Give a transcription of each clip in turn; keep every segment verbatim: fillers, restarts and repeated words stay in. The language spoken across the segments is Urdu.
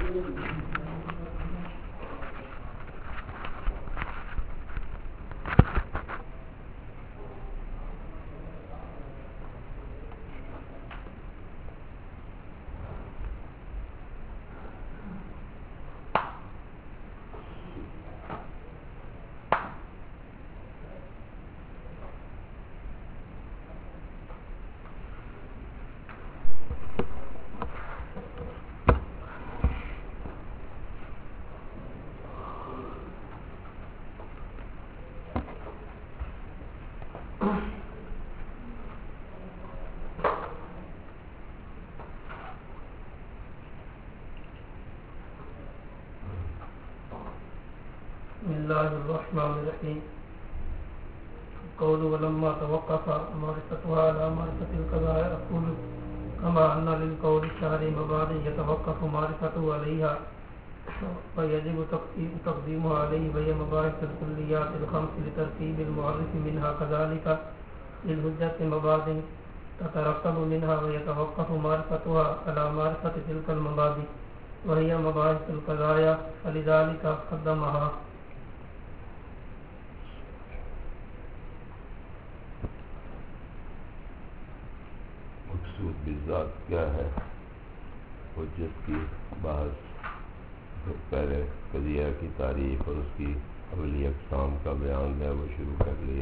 بسم الله الرحمن الرحيم. قول ولما توقف معرفتها على معرفة القضايا أقول كما أن للقول الشهري مبادئ يتوقف معرفته عليها ويجب تقديمها عليه وهي مباحث الكليات الخمس لترتيب المعرف منها، كذلك للحجة مبادئ تترتب منها ويتوقف معرفتها على معرفة تلك المبادئ وهي مباحث القضايا، فلذلك قدمها. مقصود بالذات کیا ہے؟ حجت کی بحث، پہلے قضیہ کی تعریف اور اس کی اولی اقسام کا بیان ہے وہ شروع کر لیا.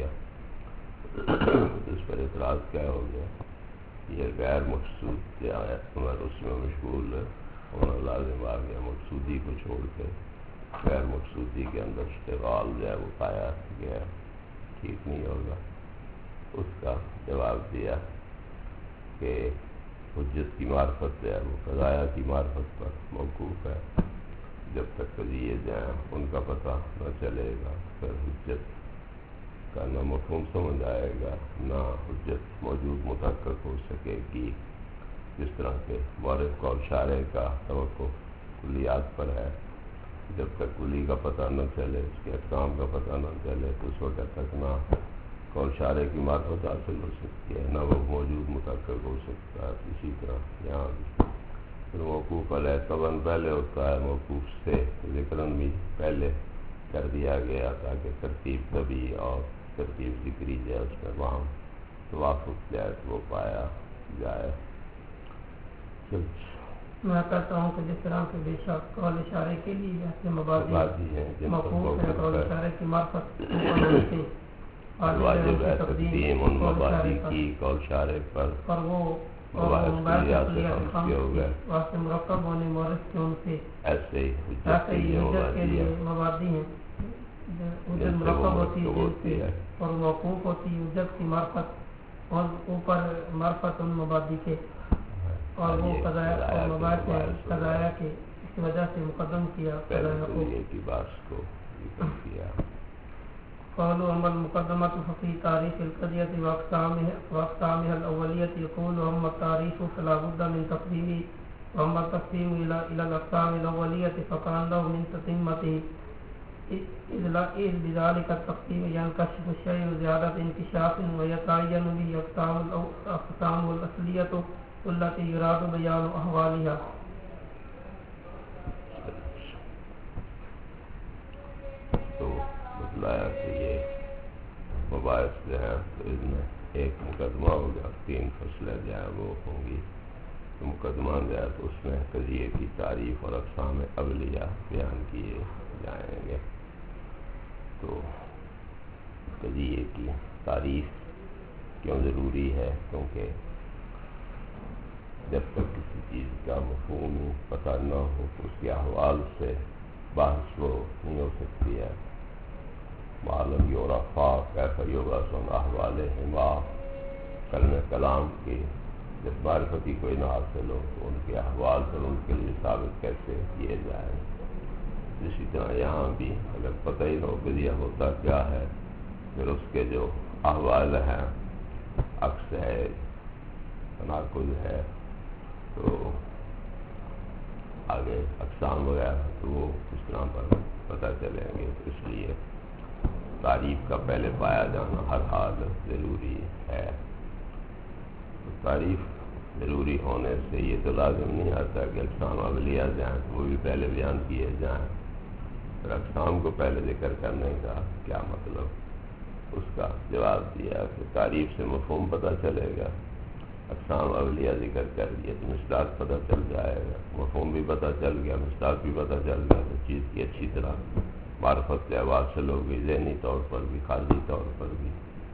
اس پر اعتراض کیا ہو گیا؟ یہ غیر مقصود کیا ہے، عمر اس میں مشغول ہونا لازم آ گیا. مقصودی کو چھوڑ کے غیر مقصودی کے اندر اشتغال جو ہے وہ پایا گیا، ٹھیک نہیں ہوگا. اس کا جواب دیا کہ حجت کی معرفت جو ہے وہ قضایا کی معرفت پر موقوف ہے. جب تک قضیے جائیں ان کا پتہ نہ چلے گا پھر حجت کا نہ مفہوم سمجھ آئے گا نہ حجت موجود متحقق ہو سکے گی. جس طرح کے مورخ قول شارع کا توقف کلیات پر ہے، جب تک کلی کا پتہ نہ چلے، اس کے احکام کا پتہ نہ چلے تو اس وقت تک نہ قول شارع کی معرفت حاصل ہو سکتی ہے نہ وہ موجود متحقق ہو سکتا ہے. اسی طرح یہاں پھر موقوف علیہ طبعاً پہلے ہوتا ہے، موقوف سے ذکراً بھی پہلے کر دیا گیا تاکہ ترتیب طبی اور ترتیب ذکری جائے اس میں وہاں توافق جائے تو وہ پایا جائے. میں کہتا ہوں کہ جس طرح کے بے شک قول اشارے کے لیے ایسے مبادی ہیں موقوف ہے، قول اشارے کی معرفت واجب ہے تقدیم ان مبادی کی قول شارع پر، پر وہ واسطے مرکب ہونے مورث کے ان سے ایسے ہی حجت کے لیے مبادی ہیں. حجت مرکب ہوتی ہے اور موقوف ہوتی ہے حجت کی معرفت اور اوپر معرفت ان مبادی کے، اور وہ قضایا اور مباحث قضایا کے اس وجہ سے مقدم کیا قضایا کی بات کو ذکر کیا. قول عمل مقدمۃ فی تاریخ القضیۃ واقسامها الاولیۃ. يقول اما التعریف فلا بد من تقدیمه واما التقسیم الى الاقسام الاولیۃ فكأنه من تتمته، اذ بذلك التقسیم ينكشف الشيء زیادة انکشاف ويتعین به الاقسام الاصلیۃ التي يراد بیان احوالها. بتلایا کہ یہ مباحث جو ہیں تو اس میں ایک مقدمہ ہوگا، تین فصلیں جو ہیں وہ ہوں گی. تو مقدمہ جو ہے تو اس میں قضیے کی تعریف اور اقسام اولیہ بیان کیے جائیں گے. تو قضیے کی تعریف کیوں ضروری ہے؟ کیونکہ جب تک کسی چیز کا مفہوم پتہ نہ ہو تو اس کے احوال سے بحث وہ نہیں ہو سکتی ہے. معلوم یورفا کیف یبعث عن احوالہما، کلم کلام کی جب معرفتی کوئی نہ حاصل ہو تو ان کے احوال پر ان کے لیے ثابت کیسے کیے جائیں. اسی طرح یہاں بھی اگر پتہ ہی نہ ہو قضیہ ہوتا کیا ہے پھر اس کے جو احوال ہیں عکس ہے تناقض ہے تو آگے اقسام وغیرہ تو وہ اس طرح پر پتہ چلیں گے. اس لیے تعریف کا پہلے پایا جانا ہر حال ضروری ہے. تو تعریف ضروری ہونے سے یہ تو لازم نہیں آتا کہ اقسام اولیہ جائیں، وہ بھی پہلے بیان کیے جائیں، پھر اقسام کو پہلے ذکر کرنے کا کیا مطلب؟ اس کا جواب دیا کہ تعریف سے مفہوم پتہ چلے گا، اقسام اولیہ ذکر کر دیا تو مصداق پتہ چل جائے گا، مفہوم بھی پتہ چل گیا، مصداق بھی پتہ چل گیا، تو چیز کی اچھی طرح معرفت سے حاصل ہو گئی، ذہنی طور پر بھی، خارجی طور پر بھی۔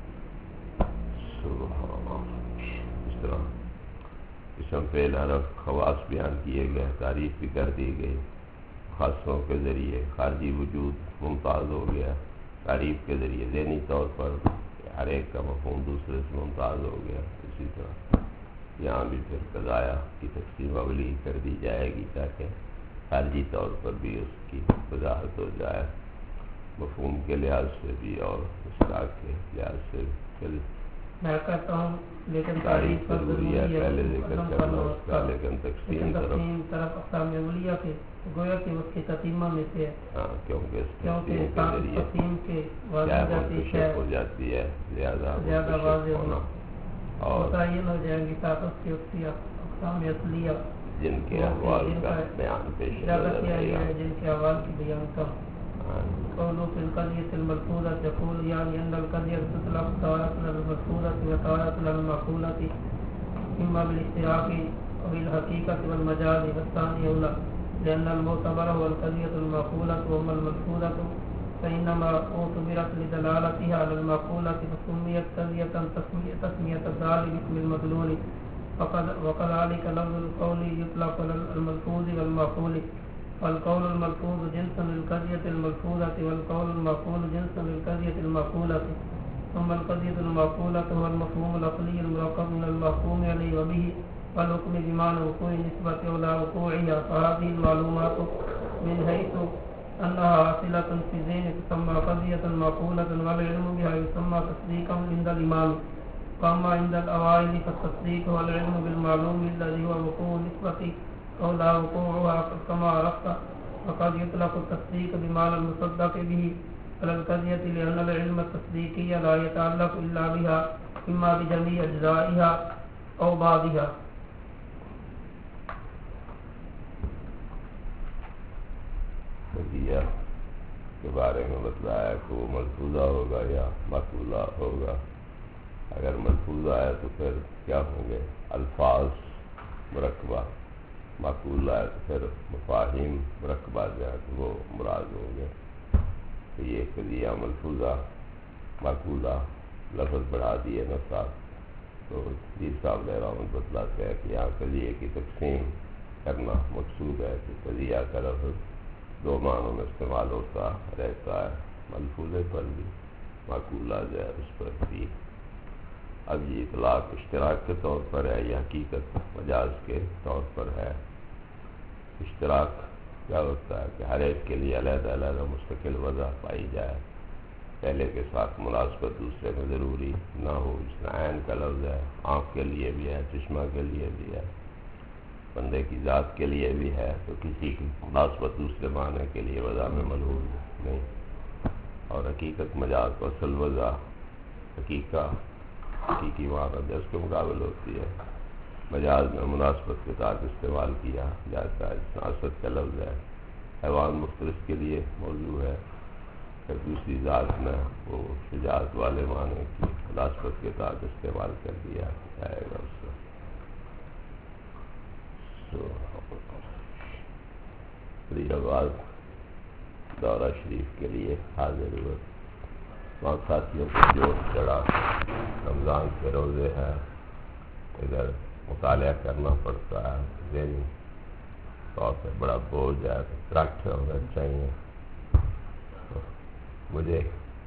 سبحان اللہ۔ اس طرح اسم فعل حرف خواص بیان کیے گئے، تعریف بھی کر دی گئی، خاصوں کے ذریعے خارجی وجود ممتاز ہو گیا، تعریف کے ذریعے ذہنی طور پر ہر ایک کا مفہوم دوسرے سے ممتاز ہو گیا۔ اسی طرح یہاں بھی پھر قضایا کی تقسیم اولی کر دی جائے گی تاکہ خارجی طور پر بھی اس کی وضاحت ہو جائے، مفہوم کے لحاظ سے بھی اور مصداق کے لحاظ سے بھی۔ میں کہتا ہوں لیکن تعریف ضروری ہے، پہلے ذکر کرنا اس کا، لیکن تقسیم طرف اقسام اولیہ کے گویا کہ اس کی تتیمہ میں سے، ہاں کیونکہ اس کیونکہ تقسیم کے واضح ہو جاتی ہے، لہذا زیادہ واضح ہونا اور متعین ہو جائیں گی تاکہ اس کی اسی اقسام اصلیہ جن کے احوال کا بیان پیش زیادہ کیا گیا ہے، جن کے احوال کی بیان کا قولوا في القضية الملفوظة يقول يعني أن القضية تطلق تارة على الملفوظة وتارة على المعقولة إما بالاشتراك أو بالحقيقة والمجاز، والثاني أولى لأن المعتبر هو القضية المعقولة وأما الملفوظة فإنما اعتبرت لدلالتها على المعقولة فسميت قضية تسمية الدال باسم المدلول، وكذلك لفظ القول يطلق على الملفوظ والمعقول، والقول الملفوظ جنس للقضية الملفوظة والقول المعقول جنس للقضية المعقولة، ثم القضية المعقولة هو المفهوم العقلي المركب من المحكوم عليه وبه والحكم بمعنى وقوع نسبة إلى وقوعها، فهذه المعلومات من حيث أنها حاصلة في الذهن تسمى قضية معقولة، والعلم بها يسمى تصديقا عند الإمام، وأما عند الأوائل فالتصديق هو العلم بالمعلوم الذي هو وقوع نسبة أو لا وقوعها كما عرفت، وقد يطلق التصديق بمعنى المصدق به على القضية لأن العلم التصديقي لا يتعلق إلا بها إما بجميع أجزائها أو بعضها۔ قضیہ کے بارے میں بتلایا کہ وہ ملفوظہ ہوگا یا معقولہ ہوگا۔ اگر ملفوظہ ہے تو پھر کیا ہوں گے؟ الفاظ مرکبہ، معقولہ ہے تو پھر مفاہیم مرکبہ جو ہے تو وہ مراد ہوں گے۔ تو یہ قضیہ ملفوظہ معقولہ لفظ بڑھا دیے نا صاحب، تو جی صاحب رحمت بتلاتے ہیں کہ یہاں قضیے کی تقسیم کرنا مقصود ہے کہ قضیہ کا لفظ دو معنوں میں استعمال ہوتا رہتا ہے، ملفوظے پر بھی، معقولہ جو ہے اس پر بھی۔ اب یہ اطلاق اشتراک کے طور پر ہے یا حقیقت مجاز کے طور پر ہے؟ اشتراک کیا ہوتا ہے کہ ہر ایک کے لیے علیحدہ علیحدہ مستقل وضع پائی جائے، پہلے کے ساتھ مناسبت دوسرے میں ضروری نہ ہو، جس میں عین کا لفظ ہے، آنکھ کے لیے بھی ہے، چشمہ کے لیے بھی ہے، بندے کی ذات کے لیے بھی ہے، تو کسی کی مناسبت دوسرے معنی کے لیے وضع میں ملحوظ نہیں۔ اور حقیقت مجاز کو اصل وضع حقیقہ حقیقی معنی جس کے مقابل ہوتی ہے، مجاز میں مناسبت کے ساتھ استعمال کیا جاتا ہے، ناسبت کا لفظ ہے، حیوان مختلف کے لیے موضوع ہے، پھر دوسری ذات میں وہ شجاعت والے معنی کی مناسبت کے ساتھ استعمال کر دیا جائے گا اس کو۔ آواز دورہ شریف کے لیے حاضر ہوئے، وہاں ساتھیوں کو جوش چڑھا، رمضان کے روزے ہیں، ادھر مطالعہ کرنا پڑتا ہے، ذہنی طور پہ بڑا بوجھ ہے، ترقی ہونا چاہیے۔ مجھے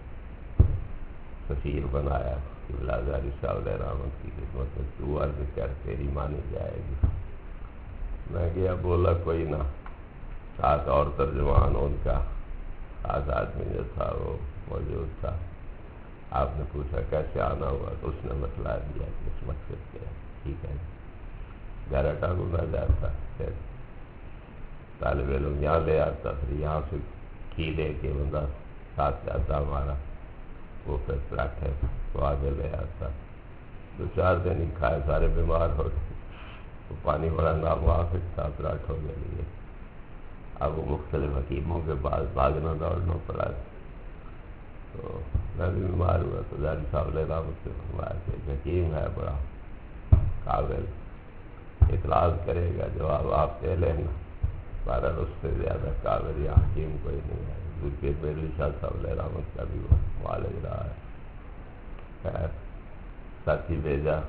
سفیر بنایا کہ بلازاری صاحب رحمت کی خدمت میں تو عرض کر تیری مانی جائے گی۔ میں گیا، بولا کوئی نہ، ساتھ اور ترجمان ان کا ساتھ آدمی جو تھا وہ موجود تھا۔ آپ نے پوچھا کیسے آنا ہوا تو اس نے بتلا دیا کہ اس مقصد کے ٹھیک ہے، گھر ہٹا گنا جاتا، پھر طالب علم یہاں لے آتا، پھر یہاں سے کی لے کے بندہ ساتھ جاتا ہمارا، وہ پھر پراٹھے کو آگے لے آتا، دو چار دن ہی کھائے، سارے بیمار ہو گئے۔ وہ پانی بڑا ناموافق تھا پراٹھوں کے لیے. اب وہ مختلف حکیموں کے پاس بھاگنا دوڑنا پڑا. تو میں بھی بیمار ہوا تو زیادہ صاحب علیہ رحمت سے فرمایا کہ ایک حکیم ہے بڑا قابل، اعتراض کرے گا جواب آپ دے لینا، بہرحال اس سے زیادہ قابل یا حکیم کوئی نہیں ہے. حضور پیر میرلی شاہ صاحب علیہ رحمت کا بھی وہ معالج رہا ہے. خیر ساتھی بھیجا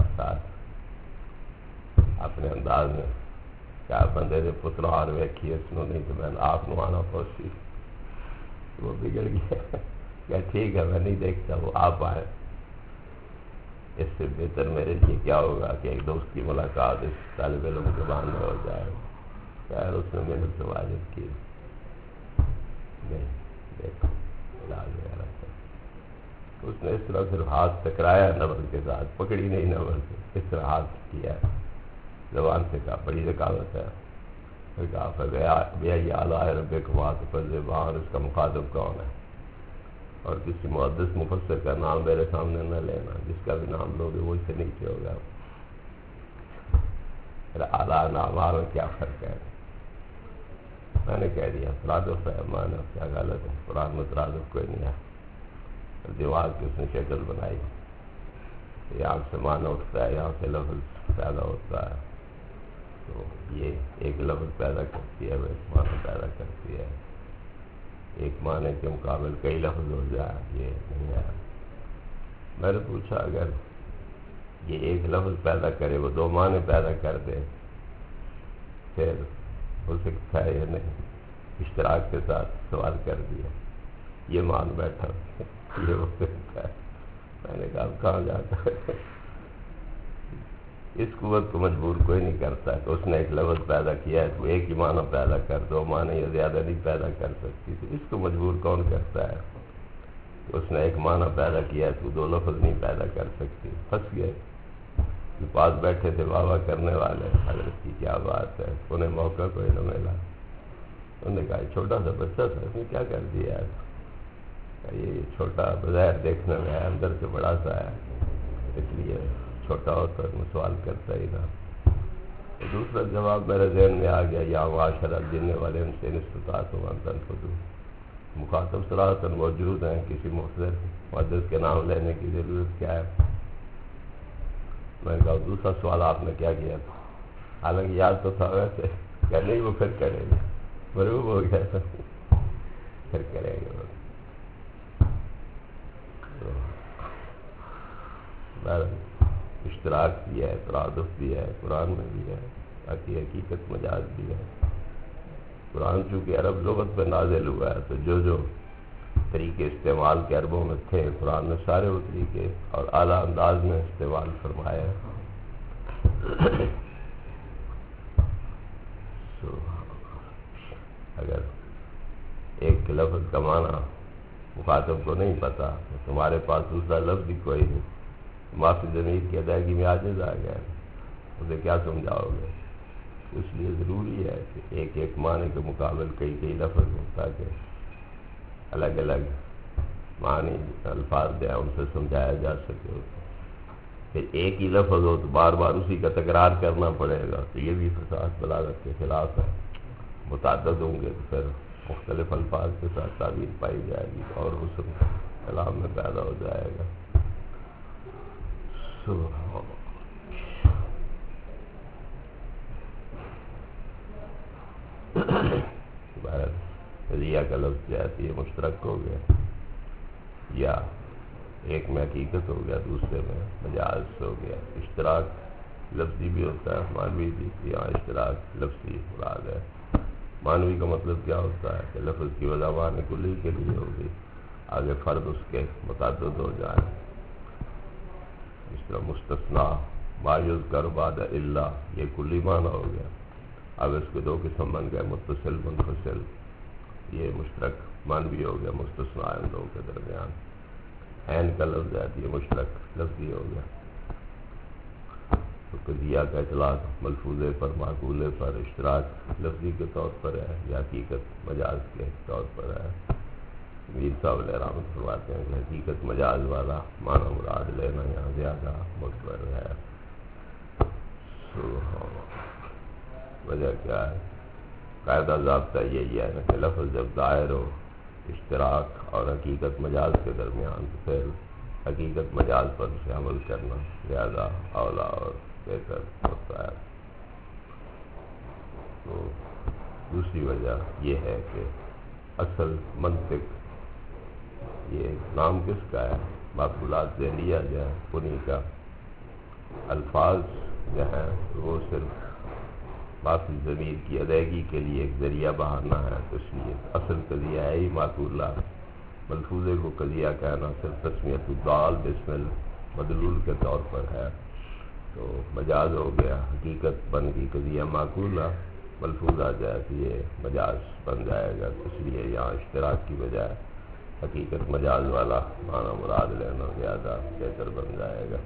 ساتھ اپنے انداز میں، کیا بندے نے پتلا اور ویکھی اس نے نہیں تو میں آپ نو آنا پہنچی. وہ بگڑ گیا کہ ٹھیک ہے میں نہیں دیکھتا، وہ آپ آئے. اس سے بہتر میرے لیے کیا ہوگا کہ ایک دوست کی ملاقات اس طالب علم کے بہانے ہو جائے. خیر اس نے محنت سے واجب کی. نہیں دیکھو علاج وغیرہ کر، اس نے اس طرح صرف ہاتھ ٹکرایا نبل کے ساتھ، پکڑی نہیں نبل سے، اس طرح ہاتھ کیا، زبان سے کہا بڑی ذکاوت ہے. پھر کہا بے اعلیٰ رب کمات فضبان، اس کا مخاطب کون ہے؟ اور کسی محدث مفسر کا نام میرے سامنے نہ لینا، جس کا بھی نام لوگے وہ اس سے نیچے ہوگا. پھر اعلیٰ نام میں کیا فرق ہے؟ میں نے کہہ دیا ترادف ہے، مانا کیا غلط ہے، قرآن میں ترادف کوئی نہیں ہے. دیوار کی اس نے شکل بنائی، یہاں سے مانا اٹھتا ہے، یہاں سے لفظ پیدا ہوتا ہے. تو یہ ایک لفظ پیدا کرتی ہے، وہ ایک معنی پیدا کرتی ہے. ایک معنی کے مقابل کئی لفظ ہو جائے یہ نہیں ہے. میں نے پوچھا اگر یہ ایک لفظ پیدا کرے وہ دو معنی پیدا کر دے پھر ہو سکتا ہے یا نہیں؟ اشتراک کے ساتھ سوال کر دیا. یہ مان بیٹھا یہ ہو سکتا ہے. میں نے کہا اب کہاں جاتا ہے؟ اس قوت کو مجبور کوئی نہیں کرتا کہ اس نے ایک لفظ پیدا کیا ہے تو ایک ہی معنی پیدا کر دو معنی یا زیادہ نہیں پیدا کر سکتی. تو اس کو مجبور کون کرتا ہے کہ اس نے ایک معنی پیدا کیا ہے تو دو لفظ نہیں پیدا کر سکتی؟ پھنس گئے. پاس بیٹھے تھے بابا کرنے والے، حضرت کی کیا بات ہے، انہیں موقع کوئی نہ ملا. انہوں نے کہا چھوٹا سا بچہ تھا اس نے کیا کر دیا ہے؟ یہ چھوٹا بظاہر دیکھنے میں ہے، اندر سے بڑا سا ہے، اس لیے چھوٹا ہوتا ہے میں سوال کرتا ہی نہ. دوسرا جواب میرے ذہن میں آ گیا، یا معاشرہ جننے والے ان سے نسبتات و منتن خدو، مخاطب صراحتاً موجود ہیں، کسی مختصر محدث کے نام لینے کی ضرورت کیا ہے؟ میں نے کہا دوسرا سوال آپ نے کیا کیا تھا؟ حالانکہ یاد تو تھا ویسے کہ نہیں وہ پھر کرے گا، مروب ہو گیا تھا پھر کرے گا. اشتراک بھی ہے، ترادف بھی ہے، قرآن میں بھی ہے، باقی حقیقت مجاز بھی ہے. قرآن چونکہ عرب لغت پہ نازل ہوا ہے تو جو جو طریقے استعمال کے عربوں میں تھے قرآن نے سارے وہ طریقے اور اعلیٰ انداز میں استعمال فرمایا ہے. so, اگر ایک لفظ کا معنی مخاطب کو نہیں پتا تو تمہارے پاس دوسرا لفظ بھی کوئی نہیں، معافی ضمیر کی ادائیگی میں عاجز آ گیا، اسے کیا سمجھاؤ گے؟ اس لیے ضروری ہے کہ ایک ایک معنی کے مقابل کئی کئی لفظ ہوں تاکہ الگ الگ معنی الفاظ دیں ان سے سمجھایا جا سکے. پھر ایک ہی لفظ ہو تو بار بار اسی کا تکرار کرنا پڑے گا تو یہ بھی فساد بلاغت کے خلاف ہے. متعدد ہوں گے تو پھر مختلف الفاظ کے ساتھ تعبیر پائی جائے گی اور حسن کلام میں پیدا ہو جائے گا. ریا کا لفظ جاتی ہے مشترک ہو گیا، یا ایک میں حقیقت ہو گیا دوسرے میں مجاز ہو گیا. اشتراک لفظی بھی ہوتا ہے معنوی بھی، یہاں اشتراک لفظی مراد ہے. معنوی کا مطلب کیا ہوتا ہے کہ لفظ کی وجہ معنی کلی کے لیے ہوگی، آگے فرد اس کے متعدد ہو جائے. اس طرح مستثنا ما یذکر بعد الا یہ کلی معنی ہو گیا. اب اس کے دو قسم بن گئے، متصل منفصل. یہ مشترک معنوی ہو گیا، مستثنا ان دو کے درمیان. عین کا لفظ ہے یہ مشترک لفظی ہو گیا. تو قضیہ کا اطلاق ملفوظے پر معقولے پر اشتراک لفظی کے طور پر ہے یا حقیقت مجاز کے طور پر ہے. میر صاحب علیہ رحمت فرماتے ہیں کہ حقیقت مجاز والا معنی مراد لینا یہاں زیادہ مقبر ہے. وجہ کیا ہے؟ قاعدہ ضابطہ یہی ہے نا کہ لفظ جب دائر ہو اشتراک اور حقیقت مجاز کے درمیان، تو پھر حقیقت مجاز پر سے عمل کرنا زیادہ اولا اور بہتر ہوتا ہے۔ تو دوسری وجہ یہ ہے کہ اصل منطق، یہ نام کس کا ہے؟ معقولات ذیلیہ جو ہے انہی کا۔ الفاظ جو ہیں وہ صرف باقی ضمیر کی ادائیگی کے لیے ایک ذریعہ بہانا ہے، تو اس لیے اصل قضیہ ہے ہی معقولات۔ ملفوظے کو قضیہ کہنا صرف تسمیۃ الضال باسم المدلول کے طور پر ہے، تو مجاز ہو گیا، حقیقت بن گئی قضیہ معقولہ، ملفوظ آ جائے تو یہ مجاز بن جائے گا، اس لیے یہاں اشتراک کی بجائے حقیقت مجاز والا معنی مراد لینا زیادہ بہتر بن جائے گا۔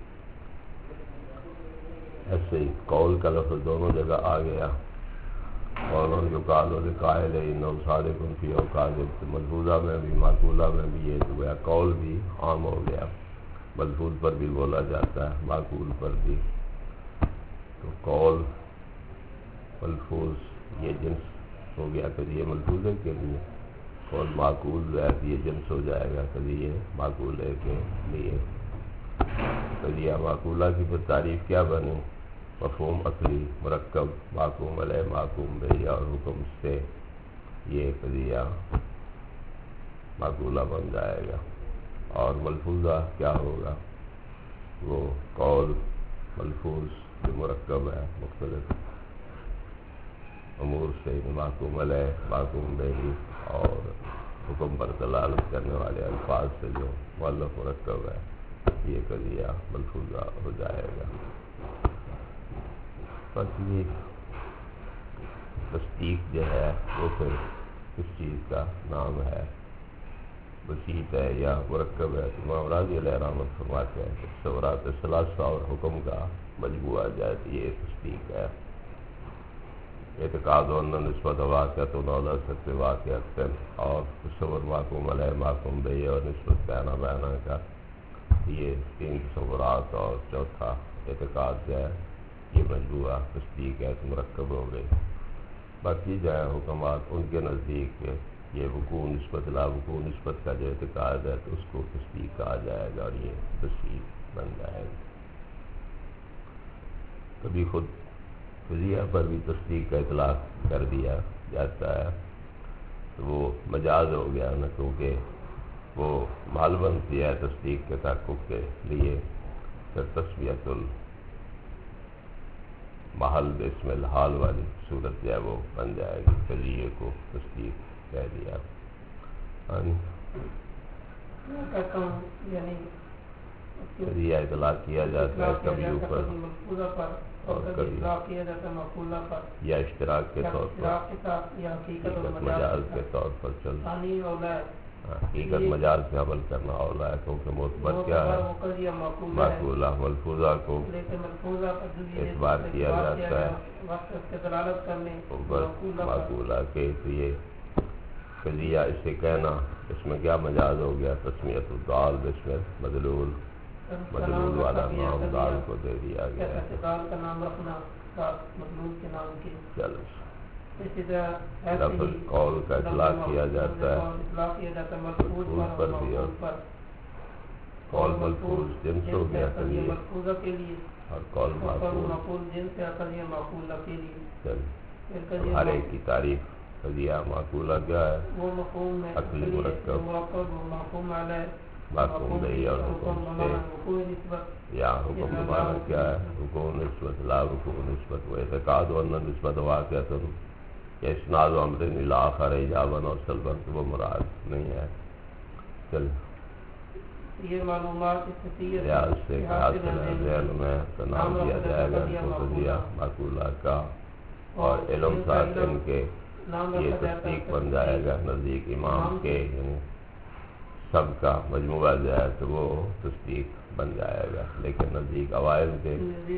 ایسے ہی قول کا لفظ دونوں جگہ آ گیا، قول یقال لقائل انہ صادق فی او کاذب، ملفوظہ میں بھی معقولہ میں بھی یہ جو ہے قول بھی عام ہو گیا، ملفوظ پر بھی بولا جاتا ہے، معقول پر بھی۔ تو قول ملفوظ یہ جنس ہو گیا قضیہ ملفوظے کے لیے، قول معقول جو ہے یہ جنس ہو جائے گا قضیہ معقولے کے لیے۔ قضیہ معقولہ کی پھر تعریف کیا بنی؟ مفہوم اصلی مرکب محکوم علیہ محکوم بہ اور حکم سے یہ قضیہ معقولہ بن جائے گا۔ اور ملفوظہ کیا ہوگا؟ وہ قول ملفوظ جو مرکب ہے مختلف امور سے، محکوم علیہ محکوم بہ اور حکم پر دلالت کرنے والے الفاظ سے جو مؤلف مرکب ہے، یہ قضیہ ملفوظہ ہو جائے گا۔ بس یہ تصدیق جو ہے وہ پھر کس چیز کا نام ہے؟ بسیط ہے یا مرکب ہے؟ امام راضی علیہ رحمت فرماتے ہیں کہ تصورات ثلاثہ اور حکم کا مجموعہ جائے تو یہ تصدیق ہے۔ اعتقاد و نسبت واقعۃ نولا سب واقعات اور تصور محکوم علیہ محکوم بہ اور نسبت بیانہ بیانہ کا، یہ تین تصورات اور چوتھا اعتقاد جو ہے یہ مجموعہ تصدیق ہے تو مرکب ہو گئی۔ باقی جو ہے حکمات ان کے نزدیک یہ وقوع نسبت لا وقوع نسبت کا جو اعتقاد ہے تو اس کو تصدیق کہا جائے گا اور یہ تصدیق بن جائے گا۔ کبھی خود قضیہ پر بھی تصدیق کا اطلاق کر دیا جاتا ہے تو وہ مجاز ہو گیا نا، کیونکہ وہ محل بنتی ہے تصدیق کے تحقق کے لیے، پھر تسمیۃ محل باسم الحال والی صورت جو ہے وہ بن جائے گی، قضیے کو تصدیق کہہ دیا۔ قضیہ اطلاق کیا جاتا ہے کبھی اوپر اور کبھی یا اشتراک کے طور پر یا حقیقت مجاز کے طور پر چلتا، حقیقت مجاز سے عمل کرنا اولا ہے، کیونکہ معتبر کیا ہے؟ معقولہ۔ ملفوظہ کو اعتبار کیا جاتا ہے اوپر معقولہ کے، تو یہ قضیہ اسے کہنا اس میں کیا مجاز ہو گیا؟ تسمیۃ الضال باسم مدلول، مدلول والا نام دال کو دے دیا گیا ہے۔ چلو لفظ قول کا اطلاق کیا جاتا ہے ملفوظ پر بھی، اور قول ملفوظ جنس ہو گیا قضیہ اور قول معقول جنس ہے قضیہ معقولہ کے لیے۔ چل ہر ایک کی تعریف قضیہ معقولہ کیا ہے؟ وہ مفہوم ہے عقلی مرکب محکوم علیہ محکوم بہ اور حکم سے، یا حکم معنی کیا ہے؟ حکم نسبت لا حکم نسبت، وہ اعتقاد و نسبت واقعۃ اسناد و امر الی آخر ایجاباً اور سلباً، تو وہ مراد نہیں ہے۔ چل یہ معلومات ریاض سے حاصل ہے، ذہن میں تو نام دیا جائے گا ان کو قضیہ معقولہ کا، اور علم ساتھ ان کے یہ تصدیق بن جائے گا نزدیک امام کے، یعنی سب کا مجموعہ جو ہے تو وہ تصدیق بن جائے گا، لیکن نزدیک اوائل کے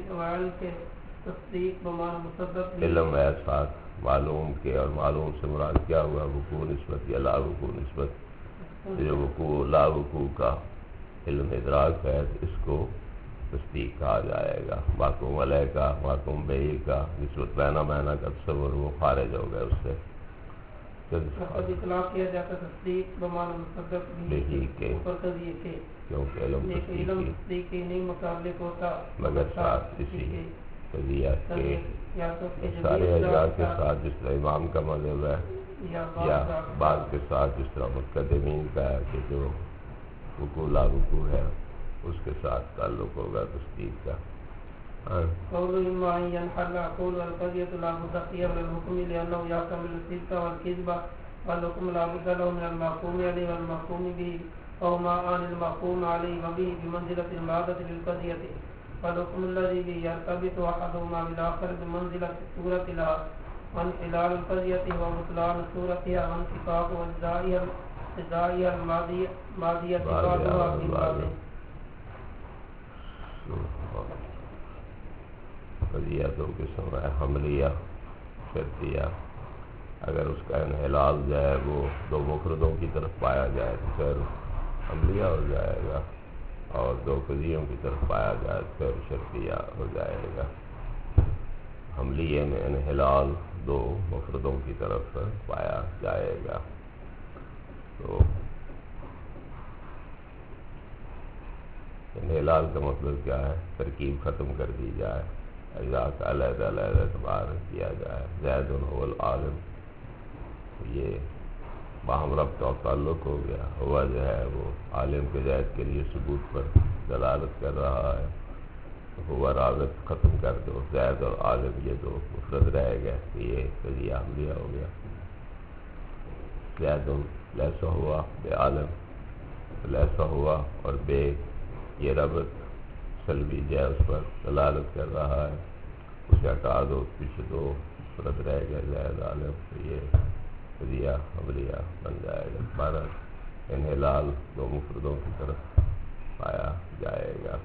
علم ہے ساتھ معلوم کے، اور معلوم سے مراد کیا ہوا؟ وقوع نسبت یا لا وقوع نسبت۔ جو وقوع لا وقوع کا علم ادراک ہے اس کو تصدیق کہا جائے گا. محکوم علیہ کا، محکوم بہی کا نسبت بینا بینا کا تصور وہ خارج ہو گیا اس سے. اطلاق کیا جاتا تصدیق بمعنی مصدق بھی کے کیونکہ علم تصدیق کے نہیں متعلق ہوتا مگر ساتھ اسی قضیہ کے سارے اجزاء کے ساتھ جس طرح امام کا مذہب ہے یا بعض کے ساتھ جس طرح متقدمین کا ہے کہ جو وقوع لا وقوع ہے اس کے ساتھ تعلق ہوگا تصدیق کا. قول إما أن ينحل قول والقضية لا بد خيار للحكم لأنه يحتمل الصدق والكذب والحكم لا بد له من المحكوم عليه والمحكوم به أو ما عن المحكوم عليه وبه بمنزلة المعادة للقضية والحكم الذي به يرتبط أحدهما بالآخر بمنزلة الصورة لها وانحلال القضية وبطلان صورتها وانفكاك وإجزائها الماضية بعضها في بعض. قضیہ دو قسم ہے، حملیہ شرطیہ. اگر اس کا انحلال جو ہے وہ دو مفردوں کی طرف پایا جائے تو پھر حملیہ ہو جائے گا، اور دو قضیوں کی طرف پایا جائے تو پھر شرطیہ ہو جائے گا. حملیہ میں انحلال دو مفردوں کی طرف پایا جائے گا. تو انحلال کا مطلب کیا ہے؟ ترکیب ختم کر دی جائے، اجزاء کا علیحدہ علیحدہ اعتبار کیا جائے. زید هو العالم، یہ باہم ربط اور تعلق ہو گیا. ہوا جو ہے وہ عالم کے زید کے لیے ثبوت پر دلالت کر رہا ہے. ہوا رابط ختم کر دو، زید اور عالم یہ دو مفرد رہ گئے تو یہ قضیہ حملیہ ہو گیا. زید لیسا ہوا بے عالم، لیسا ہوا اور بے یہ ربط سلبی جو ہے اس پر دلالت کر رہا ہے. اسے ہٹا دو، پیچھے دو مفرد رہ گئے زید عالم، تو یہ قضیہ حملیہ بن جائے گا. بارہ انحلال دو مفردوں کی طرف پایا جائے گا.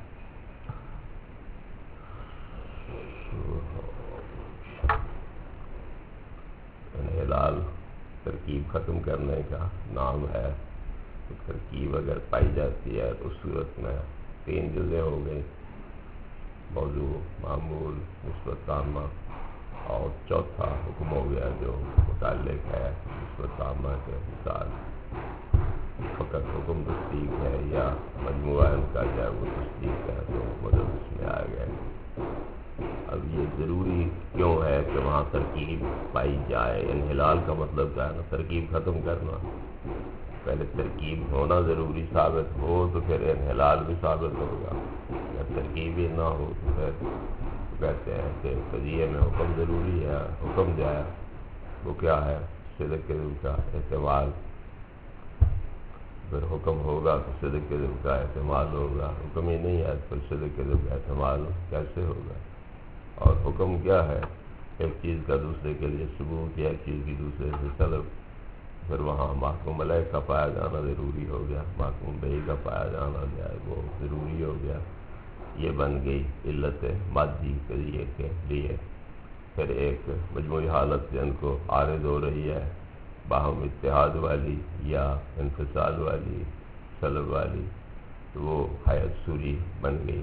انحلال ترکیب ختم کرنے کا نام ہے. ترکیب اگر پائی جاتی ہے تو اس صورت میں تین جزء ہو گئی، موضوع، معمول، نسبت تامہ، اور چوتھا حکم ہو گیا جو متعلق ہے نسبت تامہ کے. مثال فقط حکم تصدیق ہے یا مجموعہ ان کا جو ہے وہ تصدیق ہے تو مدد اس میں آ گئے. اب یہ ضروری کیوں ہے کہ وہاں ترکیب پائی جائے؟ انحلال کا مطلب کیا ہے نا؟ ترکیب ختم کرنا. پہلے ترکیب ہونا ضروری ثابت ہو تو پھر انحلال بھی ثابت ہوگا. اگر ترکیب ہی نہ ہو تو پھر کہتے ہیں کہ قضیے میں حکم ضروری ہے. حکم جو ہے وہ کیا ہے؟ صدق کذب کا احتمال. پھر حکم ہوگا تو صدق کذب کا احتمال ہوگا. حکم ہی نہیں ہے تو صدق کذب کا احتمال کیسے ہوگا؟ اور حکم کیا ہے؟ ایک چیز کا دوسرے کے لیے ثبوت یا ایک چیز کی دوسرے سے طلب. پھر وہاں محکوم علیہ کا پایا جانا ضروری ہو گیا، محکوم بہی کا پایا جانا جو ہے وہ ضروری ہو گیا. یہ بن گئی علت مادی قضیے کے لیے. پھر ایک مجموعی حالت جن کو عارض ہو رہی ہے، باہم اتحاد والی یا انفصال والی، سلب والی، تو وہ حیات سوری بن گئی.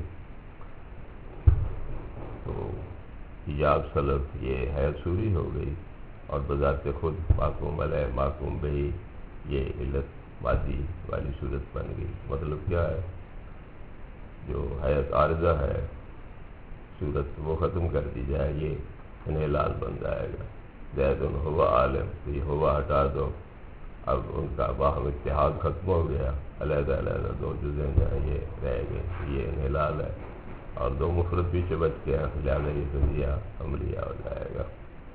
تو ایجاب سلب یہ حیات سوری ہو گئی، اور بذات خود محکوم علیہ، محکوم بہی یہ علت مادی والی صورت بن گئی. مطلب کیا ہے؟ جو حیات عارضہ ہے صورت وہ ختم کر دی جائے، یہ انحلال بن جائے گا. زید ہوا عالم، تو یہ ہوا ہٹا دو، اب ان کا باہم اتحاد ختم ہو گیا، علیحدہ علیحدہ دو جزء جو ہیں یہ رہ گئے، یہ انحلال ہے. اور دو مفرد پیچھے بچ کے ہیں، لہٰذا یہ قضیہ عملیہ ہو جائے گا.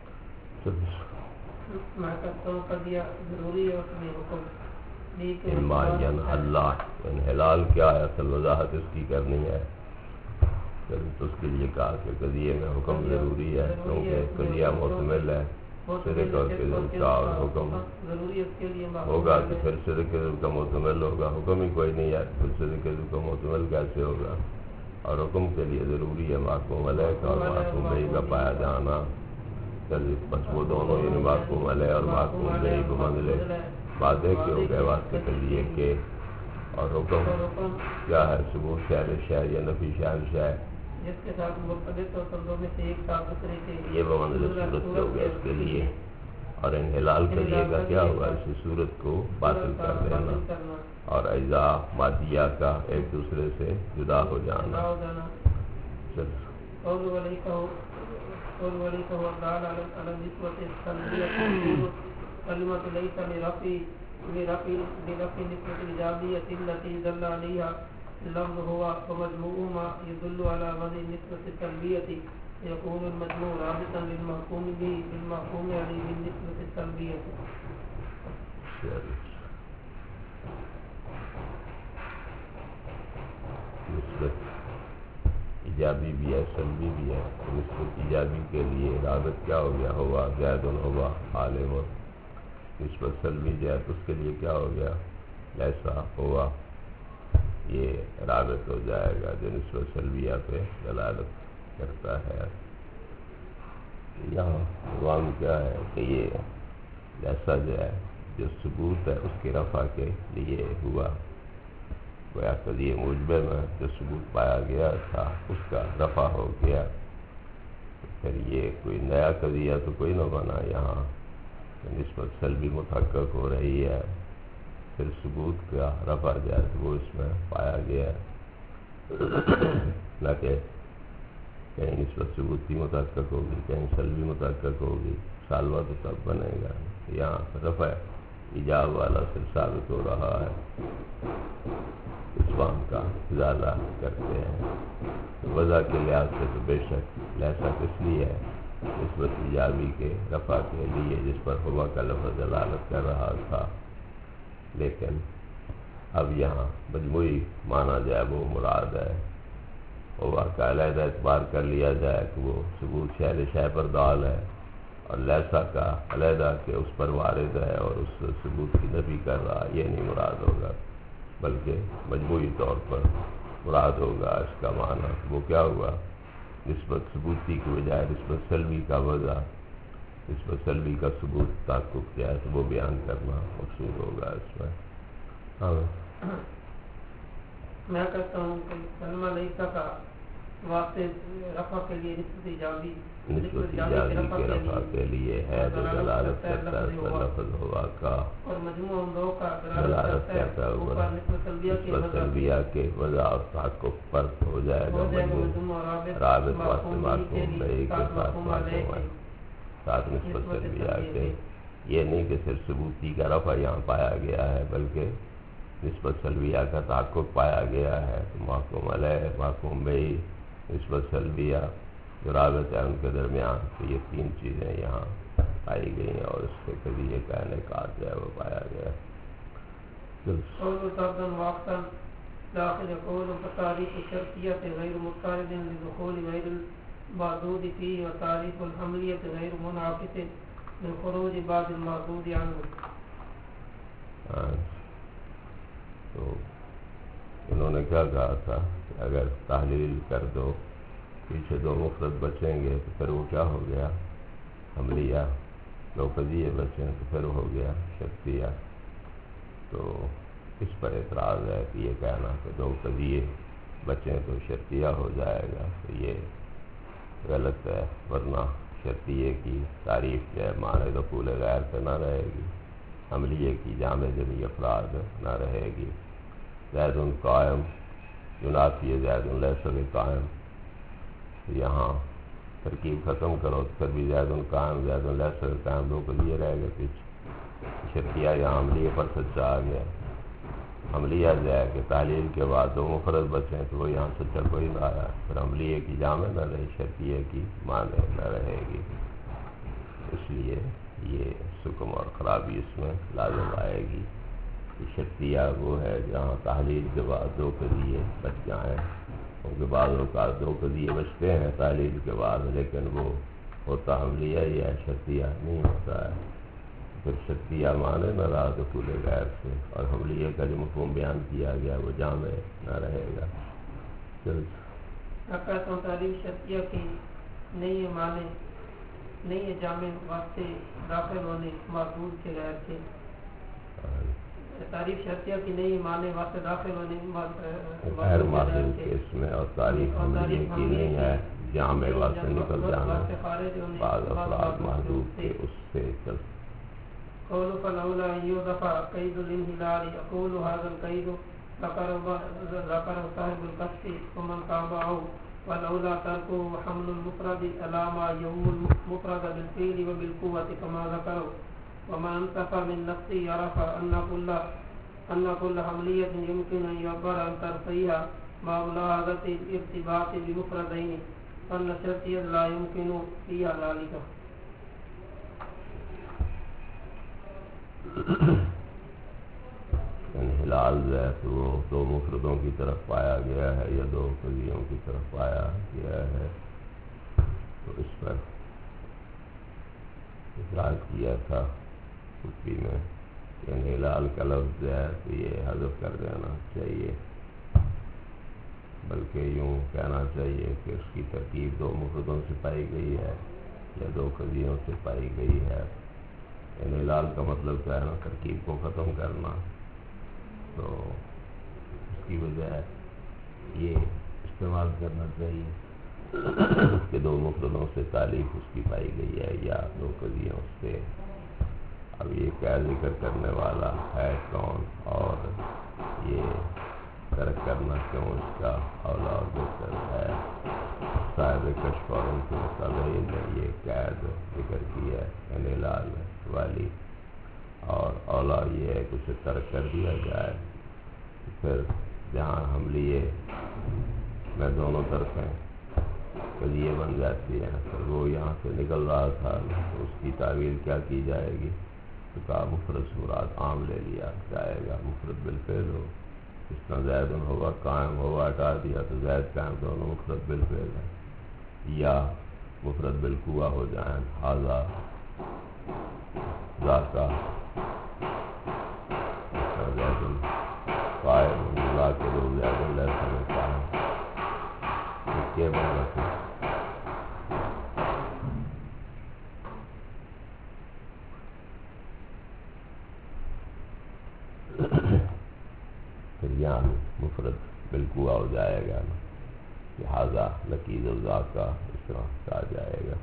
معین اللہ انحلال کیا ہے؟ اصل وضاحت اس کی کرنی ہے. تو اس کے لیے کہا کہ قضیے میں حکم ضروری ہے کیونکہ قضیہ محتمل ہے. صدق اور کذب کا اور حکم ہوگا تو پھر صدق کذب کا محتمل ہوگا. حکم ہی کوئی نہیں ہے پھر صدق کذب کا محتمل کیسے ہوگا؟ اور حکم کے لیے ضروری ہے محکوم علیہ کا اور محکوم بہی کا پایا جانا. بس وہ دونوں یعنی محکوم علیہ اور محکوم بہی کو منزلے وعدے کے ہو گئے واسطے قضیے کے. اور حکم اور حکم کیا ہے؟ ثبوت شہر شہر یا نفی شہر شہر جس کے ساتھ مرتبط ہو سندوں میں سے ایک ساتھ دوسرے کے یہ بمنزل صورت کے ہو گیا اس کے لیے، اور انحلال کریے گا کیا ہوگا؟ اسی صورت کو باطل کر دینا اور اجزاء مادیہ کا ایک دوسرے سے جدا ہو جانا۔ چل قول ولی کہو قول ولی کہو دال علی نسبت السلبیہ کلمۃ لیس لرفی لرفی لرفی نسبت الجابیۃ التي دل علیها لفظ ہوا ومجموع ما يدل على وضع نسبت السلبیۃ يكون المجموع رابطا للمحكوم به بالمحكوم عليه بالنسبة السلبية۔ نسبت ایجابی بھی ہے سلبی بھی ہے۔ نسبت ایجابی کے لیے رابط کیا ہو گیا؟ ہوا زید ہوا عالم۔ نسبت سلبی جو ہے اس کے لیے کیا ہو گیا؟ ایسا ہوا، یہ رابط ہو جائے گا جو نسبت سلبیہ پہ دلالت کرتا ہے۔ یہاں عوام کیا ہے کہ یہ جیسا جو ہے جو ثبوت ہے اس کی رفع کے لیے ہوا، گویا قضیہ موجبہ میں جو ثبوت پایا گیا تھا اس کا رفع ہو گیا، پھر یہ کوئی نیا قضیہ تو کوئی نہ بنا۔ یہاں نسبت سلبی متحقق ہو رہی ہے، پھر ثبوت کا رفع جو ہے وہ اس میں پایا گیا نہ کہ کہیں نسبت ثبوتی متحقق ہوگی کہیں سلبی متحقق ہوگی، سالوہ تو تب بنے گا۔ یہاں رفع ایجاب والا پھر ثابت ہو رہا ہے، اسبام کا ازالہ کرتے ہیں۔ وضع کے لحاظ سے تو بے شک لہسا اس لیے ہے نسبت ایجابی کے رفع کے لیے جس پر ہوا کا لفظ دلالت کر رہا تھا، لیکن اب یہاں مجموعی معنی جو ہے وہ مراد ہے۔ ہوا کا علیحدہ اعتبار کر لیا جائے کہ وہ ثبوت شہر شہ پر دال ہے، اور لیسا کا علیحدہ کہ اس پر وارد ہے اور اس ثبوت کی نفی کر رہا، یہ نہیں مراد ہوگا، بلکہ مجموعی طور پر مراد ہوگا اس کا معنی۔ وہ کیا ہوا؟ نسبت ثبوتی کی بجائے نسبت سلبی کا وضع، نسبت سلبی کا ثبوت تحقق کیا ہے تو وہ بیان کرنا مقصود ہوگا اس میں۔ ہاں میں کہتا ہوں کہ کلمہ لیسا کا واسطے رفع کے لیے نسبت ایجابی نسبت ایجابی کے رفع کے لیے ہے جو دلالت کرتا ہے اس پر لفظ ہوا کا، اور مجموع ان دو کا دلالت کرتا ہے اوپر نسبت سلبیہ کے نسبت سلبیہ کے وضع اور تحقق پر ہو جائے گا مجموع رابط واسطے معصوم بھائی کے ساتھ معصوم ہے، ساتھ نسبت سلبیہ کے۔ یہ نہیں کہ صرف ثبوتی کا رفع یہاں پایا گیا ہے بلکہ نسبت سلبیہ کا تحقق پایا گیا ہے، تو محکوم علیہ محکوم بھائی نسبت سلبیہ جو رابط ہے ان کے درمیان، تو یہ تین چیزیں یہاں پائی گئی ہیں اور اس کے قضیے کا انعقاد جو ہے وہ پایا گیا ہے۔ قول طردا واقعا داخل قول بتعریف الشرطیت غیر مضطرد لدخول غیر المعدود فيه وتعریف الحملیت غیر منعکس لخروج بعض المعدود عنه۔ تو انہوں نے کیا کہا تھا کہ اگر تحلیل کر دو پیچھے دو مفرد بچیں گے تو پھر وہ کیا ہو گیا؟ حملیہ۔ دو قضیے بچیں تو پھر ہو گیا شرطیہ۔ تو اس پر اعتراض ہے کہ یہ کہنا کہ دو قضیے بچیں تو شرطیہ ہو جائے گا، تو یہ غلط ہے، ورنہ شرطیے کی تعریف جو ہے معنی دخول غیر سے نہ رہے گی، حملیے کی جامع جمعی افراد نہ رہے گی۔ زید قائم ینافی زید لیس بقائم، یہاں ترکیب ختم کرو تو پھر بھی زید قائم زید لیس بقائم دو قضیے رہ گئے پیچھے۔ شرطیہ یہاں حملیے پر سچا آ گیا۔ حملیہ جو ہے کہ تعلیل کے بعد دو مفرد بچیں تو وہ یہاں سچا کوئی نہ آیا، پھر حملیے کی جامع نہ رہی، شرطیے کی معنی نہ رہے گی، اس لیے یہ سکم اور خرابی اس میں لازم آئے گی۔ شرطیہ وہ ہے جہاں تحلیل کے بعد دو قضیے بچ جائیں، کیونکہ بعض اوقات دو قضیے بچتے ہیں تحلیل کے بعد لیکن وہ ہوتا حملیہ ہی ہے، شرطیہ نہیں ہوتا ہے، پھر شرطیہ معنی نہ رہا دخول غیر سے، اور حملیہ کا جو مفہوم بیان کیا گیا وہ جامع نہ رہے گا۔ تعلیم شرطیہ کی نئی معنی نئی جامع واسطے داخل ہونے معقول کے غیر سے تعریف شرطیہ کی نہیں معنی واسطے داخل ہونے غیر معدل کے اس میں اور تعریف حملیہ کی نہیں ہے جامع واسطے نکل جانا بعض افراد محدود کے اس سے چل قول فلولا یوضف قید الانحلال اقول هذا القید ذکر صاحب القصف ومن تابعه ولولا تركه حمل المفرد على ما يوم المفرد بالفعل وبالقوة كما ذكروا ومن انتفى من نفسه عرف أن كل أن كل حملية يمكن أن يعبر عن طرفيها مع ملاحظة الارتباط بمفردين فإن شرطيا لا يمكن فيها ذلك. انحلال جو ہے تو وہ دو مفردوں کی طرف پایا گیا ہے یا دو قضیوں کی طرف پایا گیا ہے تو اس پر اعتراض کیا تھا خطبی میں کہ انحلال کا لفظ جو ہے تو یہ حذف کر دینا چاہیے بلکہ یوں کہنا چاہیے کہ اس کی ترکیب دو مفردوں سے پائی گئی ہے یا دو قضیوں سے پائی گئی ہے. انحلال کا مطلب کیا ہے نا ترکیب کو ختم کرنا تو اس کی وجہ یہ استعمال کرنا چاہیے کہ دو مفردوں سے تعلیف اس کی پائی گئی ہے یا دو قضیوں سے. اب یہ کیا ذکر کرنے والا ہے کون اور یہ ترک کرنا کیوں اس کا اولا اور بہتر ہے. صاحب کشف اور ان کے مطالعے نے یہ قید ذکر کی ہے انحلال والی اور اولا یہ ہے کہ اسے ترک کر دیا جائے. پھر جہاں حملیے میں دونوں طرفیں قضیے بن جاتی ہیں پھر وہ یہاں سے نکل رہا تھا تو اس کی تعویل کیا کی جائے گی تو کہا مفرد سے مراد عام لے لیا جائے گا. مفرد بالفعل ہو اس طرح زید ہوا قائم ہوا ہٹا دیا تو زید قائم دونوں مفرد بالفعل ہیں یا مفرد بالقوہ ہو جائیں حاضہ ذاکا زید قائم ملا کے دو زید اللہ سے قائم اس کے بن رکھیں. پھر یہاں مفرد بالقوہ ہو جائے گا لہذا لکیز و ذاکا اس طرح کہا جائے گا.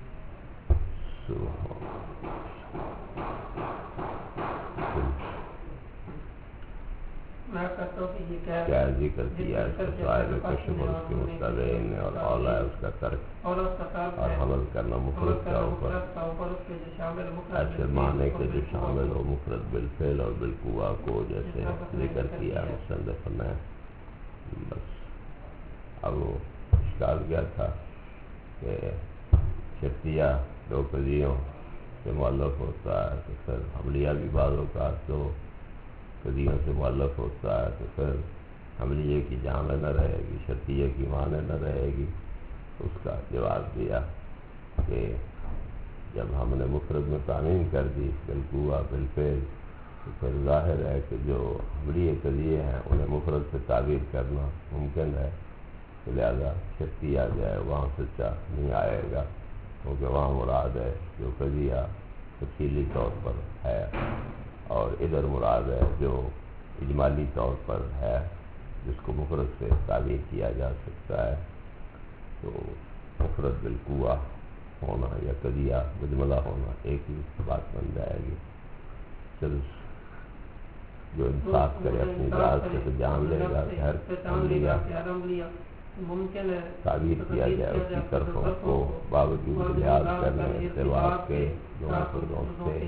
کیا ذکر کیا صاحب کشف اور اس کے مستدین نے اور اولا ہے اس کا ترک اور حمل کرنا مفرد کا اوپر ایسے معنی کے جو شامل ہو مفرد بالفعل اور بالقوہ کو جیسے ذکر کیا مصنف نے. بس اب وہ اشکال کیا تھا کہ شرطیہ دو قضیوں سے مؤلف ہوتا ہے تو پھر حملیہ بھی بعض اوقات دو قضیوں سے مؤلف ہوتا ہے تو پھر حملیے کی جامع نہ رہے گی شرطیہ کی معنی نہ رہے گی. اس کا جواب دیا کہ جب ہم نے مفرد میں تعمیم کر دی بالقوہ بالفعل تو پھر ظاہر ہے کہ جو حملیے قضیے ہیں انہیں مفرد سے تعبیر کرنا ممکن ہے تو لہذا شرطیہ جو ہے وہاں سچا نہیں آئے گا کیونکہ وہاں مراد ہے جو قضیہ تفصیلی طور پر ہے اور ادھر مراد ہے جو اجمالی طور پر ہے جس کو مفرد سے تعبیر کیا جا سکتا ہے. تو مفرد بالقوہ ہونا یا قضیہ مجملہ ہونا ایک ہی بات بن جائے گی. چل جو انصاف کرے اپنی ذات سے تو جان لے گا کہ ہر حملیہ تعبیر کیا جائے اس کی طرفوں کو باوجود لحاظ کرنے اتفاق کے دونوں مفردوں سے.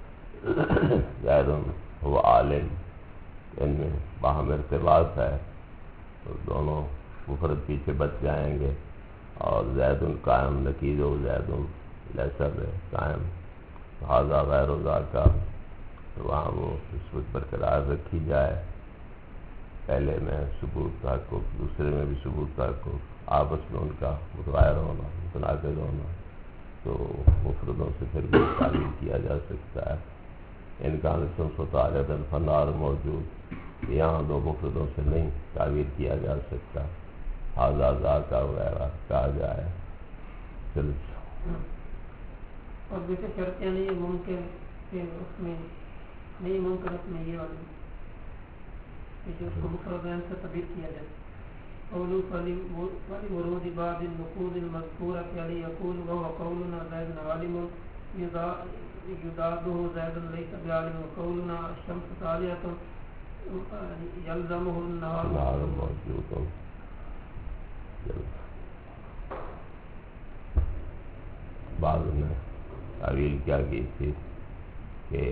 زید ہوا عالم ان میں باہم ارتباط ہے تو دونوں مفرد پیچھے بچ جائیں گے اور زید قائم نقید و زید لیسر قائم حاضہ غیر و ذاکا تو وہاں وہ نسبت برقرار رکھی جائے. پہلے میں ثبوت تحقق دوسرے میں بھی ثبوت تحقق آپس میں ان کا متغیر ہونا متناقض ہونا تو مفردوں سے پھر بھی تعبیر کیا جا سکتا ہے. ان کا نسبت متعارض الفنار موجود یہاں دو مفردوں سے نہیں تعبیر کیا جا سکتا حاضہ ذاکا وغیرہ کہا جائے. چلو اور جیسے شرطیں نہیں ممکن کہ اس میں نہیں منکرت میں یہ والی کہ جو اس کو مفرد عین سے تعبیر کیا جائے. قولو فلی ورود بعض النقود المذکورۃ علی یقول وهو قولنا زید عالم یضاده زید لیس بعالم وقولنا الشمس طالعۃ یلزمه النهار موجود. بعض نے تعویل کیا کی تھی کہ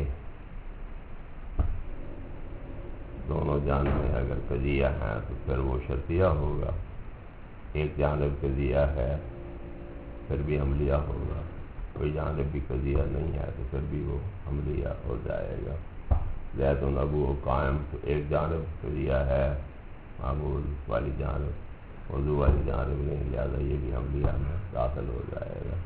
دونوں جانب میں اگر قضیہ ہیں تو پھر وہ شرطیہ ہوگا، ایک جانب قضیہ ہے پھر بھی حملیہ ہوگا، کوئی جانب بھی قضیہ نہیں ہے تو پھر بھی وہ حملیہ ہو جائے گا. زید ابو قائم تو ایک جانب قضیہ ہے، معمول والی جانب موضوع والی جانب نہیں، لہٰذا یہ بھی حملیہ میں داخل ہو جائے گا.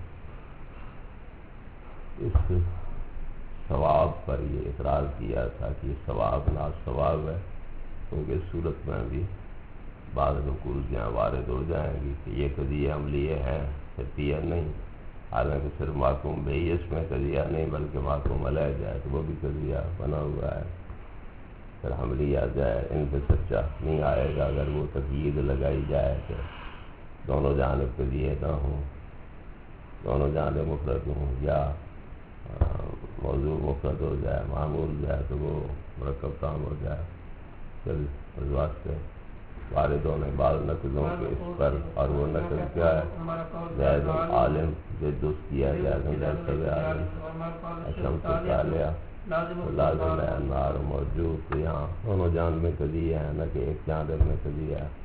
اس ثواب پر یہ اقرار کیا تھا کہ یہ ثواب نا ثواب ہے، کیونکہ اس صورت میں بھی بعض نقول جہاں وارد ہو جائیں گی کہ یہ قضیہ عملیہ ہے شرطیہ نہیں، حالانکہ صرف محکوم بہی اس میں قضیہ نہیں بلکہ محکوم علیہ جائے تو وہ بھی قضیہ بنا ہوا ہے. پھر حملیہ جائے ان پہ سچا نہیں آئے گا اگر وہ تقیید لگائی جائے کہ دونوں جانب قضیہ نہ ہوں، دونوں جانب مفرد ہوں یا موضوع مفرد ہو جائے، معمول جائے تو وہ مرکب کام ہو جائے. پھر اس واسطے وارد ہونے بعض نقلوں کے اس پر، اور وہ نقل کیا ہے زید عالم جو دوست کیا زید سب عالم الشمس طالعہ لازم ہے انار موجود. تو یہاں دونوں جانب میں قضیہ ہے نہ کہ ایک جانب میں قضیہ ہے.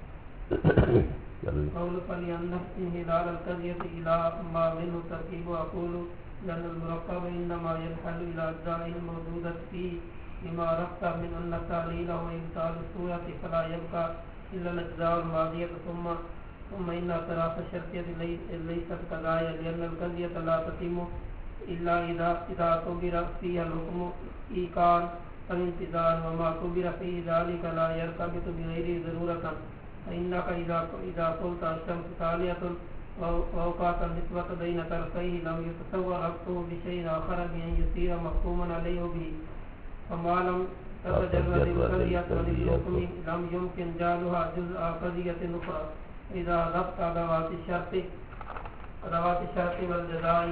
قول فلأن انحلال القضية إلى ما منه تركيب أقول لأن المركب إنما ينحل إلى أجزاء الموجودة فيه لما رفت من أن التعليل وإبطال الصورة فلا يبقى إلا الأجزاء الماضية ثم ثم إن اعتراف الشرطية ليست كذلك لأن القضية لا تتم إلا إذا إذا اعتبر فيها الحكم إيقاعا فالانتظار وما اعتبر فيه ذلك لا يرتبط بغيره ضرورة. فإنك إذا إذا قلت الشمس طالعة وأوقات النسبة بين طرفيه لم يتصور ربطه بشيء آخر بأن يصير محكوما عليه به، فما لم تتجرد القضية عن الحكم لم يمكن جعلها جزء قضية أخرى. إذا ضبط أدوات الشرط أدوات الشرط والجزاء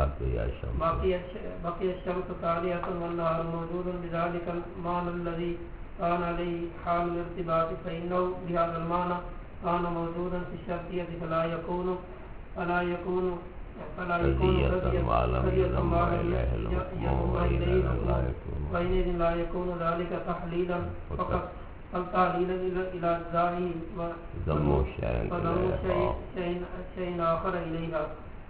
بقي الشمس طالعة والنهار موجود بذلك المعنى الذي كان عليه حال الارتباط، فإنه بهذا المعنى كان موجودا في الشرطية فلا يكون فلا يكون فلا يكون قضية ما لم يضم إليه وحينئذ لا يكون ذلك تحليلا فقط بل تعليلا إلى أجزائه وضم شيء آخر إليها.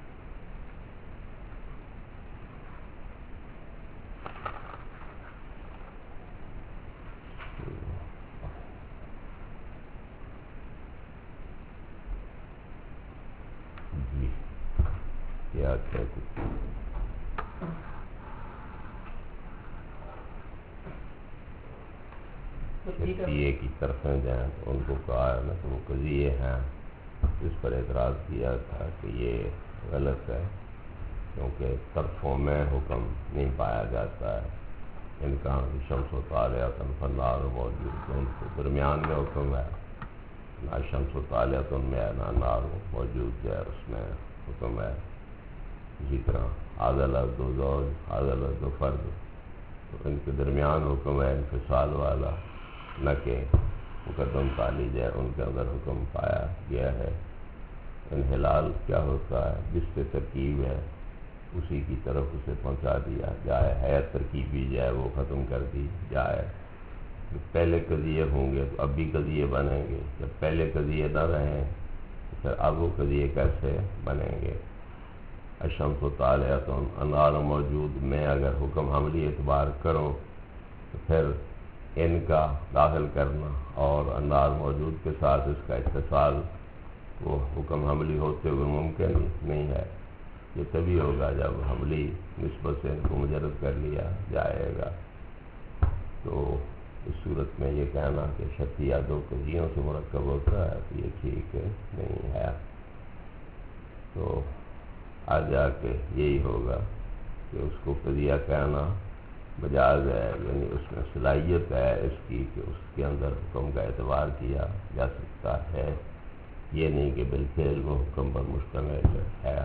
شرطیے کی طرفیں جائیں تو ان کو کہا ہے نا کہ وہ قضیے ہیں. اس پر اعتراض کیا تھا کہ یہ غلط ہے کیونکہ طرفوں میں حکم نہیں پایا جاتا ہے. ان کا شمس و طالعہ فالنار موجود، ان کے درمیان میں حکم ہے، نہ شمس و طالعہ ان میں ہے نہ نار موجود ہے اس میں حکم ہے. اسی طرح هذا لفظ و زوج هذا لفظ و فرد، تو ان کے درمیان حکم ہے انفصال والا، نہ کہ مقدم تعلیج ہے ان کے اندر حکم پایا گیا ہے. انحلال کیا ہوتا ہے؟ جس سے ترکیب ہے اسی کی طرف اسے پہنچا دیا جائے، ہے ترکیب بھی جائے وہ ختم کر دی جائے. پہلے قضیے ہوں گے تو اب بھی قضیے بنیں گے، جب پہلے قضیے نہ رہیں تو پھر اب وہ قضیے کیسے بنیں گے؟ الشمس طالعۃ انار موجود میں اگر حکم حملی اعتبار کرو تو پھر ان کا داخل کرنا اور انار موجود کے ساتھ اس کا اتصال وہ حکم حملی ہوتے ہوئے ممکن نہیں ہے. یہ تبھی ہوگا جب حملی نسبت سے ان کو مجرد کر لیا جائے گا. تو اس صورت میں یہ کہنا کہ شرطیہ دو قضیوں سے مرکب ہوتا ہے تو یہ ٹھیک نہیں ہے. تو آ جا کے یہی ہوگا کہ اس کو قضیہ کہنا مجاز ہے، یعنی اس میں صلاحیت ہے اس کی کہ اس کے اندر حکم کا اعتبار کیا جا سکتا ہے، یہ نہیں کہ بالفعل وہ حکم پر مشتمل ہے۔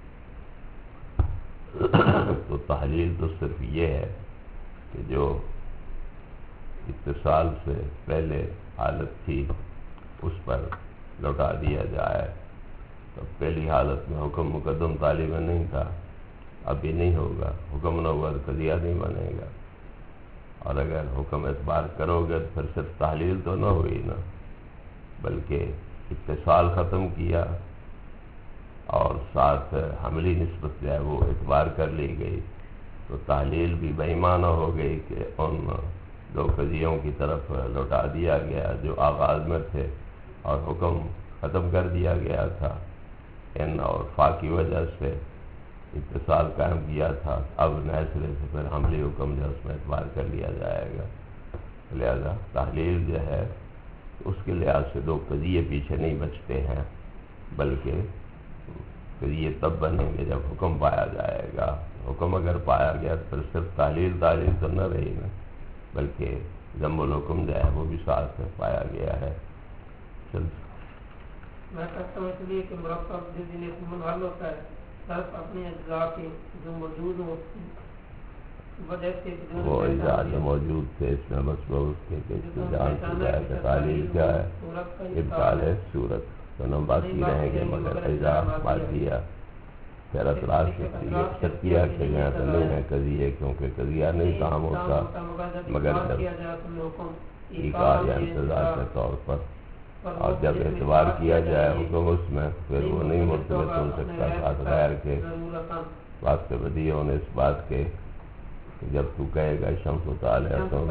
تو تحلیل تو صرف یہ ہے کہ جو اتصال سے پہلے حالت تھی اس پر لوٹا دیا جائے۔ تو پہلی حالت میں حکم مقدم تالی میں نہیں تھا، اب بھی نہیں ہوگا، حکم نہ ہوا تو قضیہ نہیں بنے گا۔ اور اگر حکم اعتبار کرو گے تو پھر صرف تحلیل تو نہ ہوئی نا، بلکہ اتصال ختم کیا اور ساتھ حملی نسبت جو ہے وہ اعتبار کر لی گئی، تو تحلیل بھی بے معنی ہو گئی کہ ان دو قضیوں کی طرف لوٹا دیا گیا جو آغاز میں تھے، اور حکم ختم کر دیا گیا تھا ان اور فا کی وجہ سے اتصال قائم کیا تھا۔ اب نئے سرے سے پھر حملی حکم جو اس میں اعتبار کر لیا جائے گا۔ لہذا تحلیل جو ہے اس کے لحاظ سے دو قضیے پیچھے نہیں بچتے ہیں، بلکہ قضیے تب بنیں گے جب حکم پایا جائے گا۔ حکم اگر پایا گیا تو پھر صرف تحلیل تحلیل تو نہ رہی نا، بلکہ ضم الحکم جو ہے وہ بھی ساتھ میں پایا گیا ہے۔ چل میں کہتا ہوں اس لیے کہ مرکب جس دن اس منحل ہوتا ہے صرف اپنے اجزاء کے جو موجود ہو وجہ سے وہ اجزاء جو موجود تھے اس میں مصبوط کے کہ اس کو جان چکا ہے کہ تعلیل کیا ہے، ابطال ہے صورت، تو نم باقی رہیں گے مگر اجزاء مادیہ پھر اطلاع شکیہ کے گئے تو نہیں ہے قضیے، کیونکہ قضیہ نہیں کام ہوتا مگر جب ایقاع یا انتظار کے طور پر، اور جب اعتبار کیا جائے حکم اس میں پھر وہ نہیں مرتبط ہو سکتا ساتھ غیر کے واسطے بدی ہونے اس بات کے کہ جب تو کہے گا شمس و طالعۃ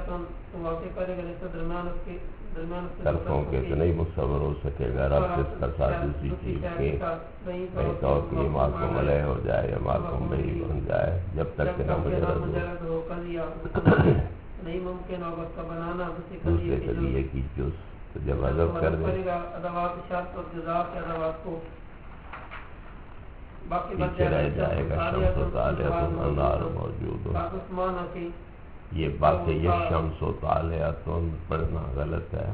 طرفوں کے تو نہیں متصور ہو سکے گا رب اس کا ساتھ دوسری چیز کے نہیں طور کہ یہ محکوم علیہ ہو جائے یا محکوم بہی بن جائے جب تک کہ نہ مجرد ہو نہیں ممکن ہوگا اس کا بنانا دوسرے قضیے کی جز، تو جب حذف کر دیں ادوات شرط اور جزا کے ادوات کو پیچھے رہ جائے گا شمس و طالعۃ انوار موجود ہو۔ یہ باقی یہ شمس و طالعۃ پڑھنا غلط ہے،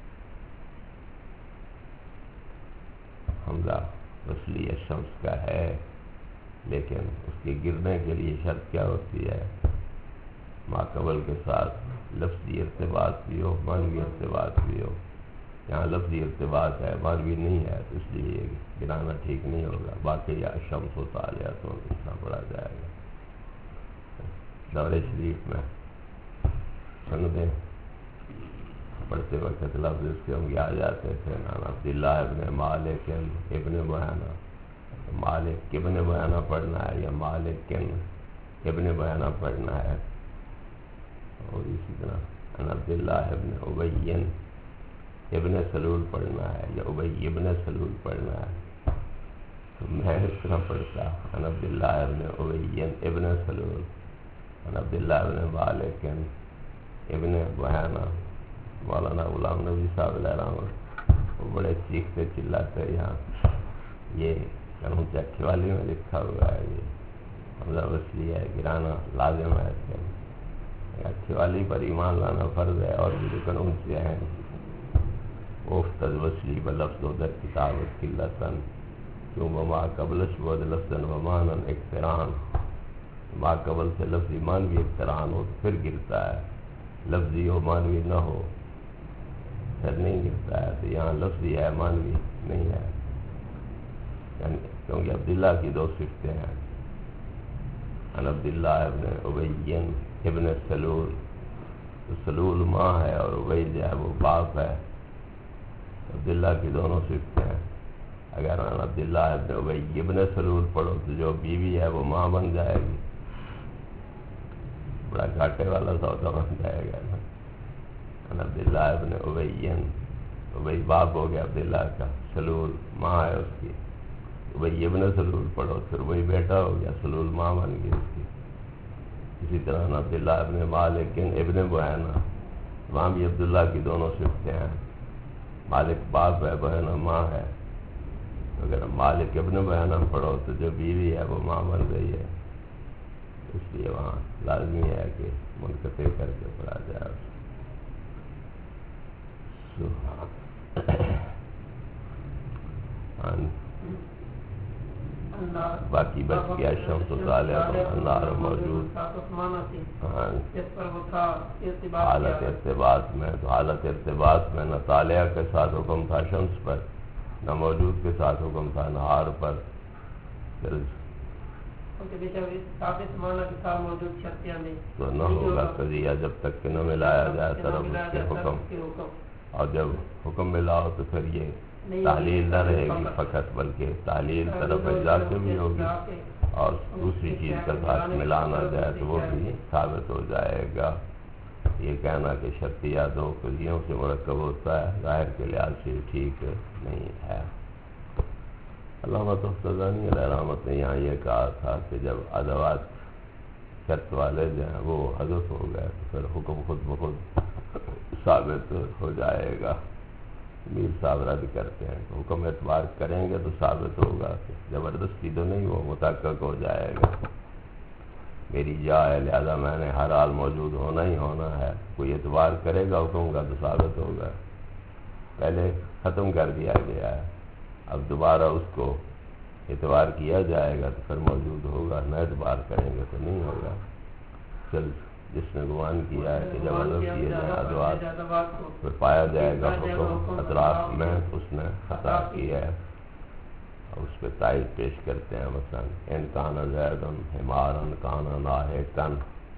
حمزہ وصلیہ شمس کا ہے، لیکن اس کے گرنے کے لیے شرط کیا ہوتی ہے؟ ماقبل کے ساتھ لفظی ارتباط بھی ہو، معنوی ارتباط بھی ہو۔ یہاں لفظی ارتباط ہے، معنوی نہیں ہے، تو اس لیے گرانا ٹھیک نہیں ہوگا۔ باقی یا شمس و طالعۃ اتنا پڑھا جائے گا۔ دور شریف میں سن دیں پڑھتے وقت لفظ اس کے ہم آ جاتے تھے، نام عبداللہ ابن مالک ابن بہانہ، مالک ابن بہانہ پڑھنا ہے یا مالک ابن بہانہ پڑھنا ہے، اور اسی طرح ان عبداللہ ابن ابی ابن سلول پڑھنا ہے یا ابی ابن سلول پڑھنا ہے، تو میں اس طرح پڑھتا ان عبداللہ ابن ابی ابن سلول ان عبداللہ ابن مالک ابن بہانہ۔ مولانا غلام نبی صاحب علیہ رحمۃ وہ بڑے چیختے چلاتے یہاں، یہ کروں چکی والی میں لکھا ہوا ہے، یہ حمزہ وصلیہ ہے، گرانا لازم ہے، اچھی والی پر ایمان لانا فرض ہے، اور بھی قانون سے ہیں افتد وصلی بلفظ و در کتابت کی لسن کیوں بما قبلش بود لفظن و مانن اقتران، ما قبل سے لفظی مانوی اقتران ہو تو پھر گرتا ہے، لفظی ہو مانوی نہ ہو پھر نہیں گرتا ہے، تو یہاں لفظی ہے مانوی نہیں ہے، یعنی کیونکہ عبداللہ کی دو صفتیں ہیں، ان عبداللہ ابن ابی ابن سلول، تو سلول ماں ہے اور ابی جو ہے وہ باپ ہے، عبداللہ کی دونوں صفتیں ہیں۔ اگر ان عبداللہ ابن ابی ابن سلول پڑھو تو جو بیوی ہے وہ ماں بن جائے گی، بڑا گھاٹے والا سودا بن جائے گا نا۔ ان عبداللہ ابن ابی ابی باپ ہو گیا عبداللہ کا، سلول ماں ہے اس کی، ابی ابن سلول پڑھو پھر وہی بیٹا ہو گیا، سلول ماں بن گئی اس کی۔ اسی طرح عبداللہ ابن مالک ابن بہانہ، وہاں بھی عبداللہ کی دونوں صفتیں ہیں، مالک باپ ہے، بہانہ ماں ہے، اگر مالک ابن بہانہ پڑھو تو جو بیوی ہے وہ ماں بن گئی ہے، اس لیے وہاں لازمی ہے کہ منقطع کر کے پڑھا جائے. باقی بچ گیا شمس و طالع انار موجود حالت ارتباط میں. تو حالت ارتباط میں نہ طالع کے ساتھ حکم تھا شمس پر، نہ موجود کے ساتھ حکم تھا نہار پر. تو نہ ہوگا قضیہ جب تک کہ نہ ملایا جائے طرف اس کے حکم. اور جب حکم ملا ہو تو پھر یہ تعلیل نہ رہے گی فقط، بلکہ تعلیل طرف اجزا سے بھی ہوگی، اور دوسری چیز کا ساتھ ملانا جائے تو وہ بھی ثابت ہو جائے گا. یہ کہنا کہ شرطیہ دو قضیوں سے مرکب ہوتا ہے ظاہر کے لحاظ سے ٹھیک نہیں ہے. علامہ تفتزانی علیہ رحمت نے یہاں یہ کہا تھا کہ جب ادوات شرط والے جو ہیں وہ حذف ہو گئے تو پھر حکم خود بخود ثابت ہو جائے گا. میر صاحب رد کرتے ہیں کہ حکم اعتبار کریں گے تو ثابت ہوگا، کہ زبردستی تو نہیں، وہ متحقق ہو جائے گا. میری جا ہے لہذا میں نے ہر حال موجود ہونا ہی ہونا ہے. کوئی اعتبار کرے گا حکم کا تو ثابت ہوگا. پہلے ختم کر دیا گیا ہے، اب دوبارہ اس کو اعتبار کیا جائے گا تو پھر موجود ہوگا، نہ اعتبار کریں گے تو نہیں ہوگا. چل جس نے گمان کیا ہے کہ جب حذف کیے جائیں ادوات پھر پایا جائے گا حکم اطراف میں، اس نے خطا کی ہے. اس پہ تائید پیش کرتے ہیں مثلا ان کان زید حمارا کان ناہکا،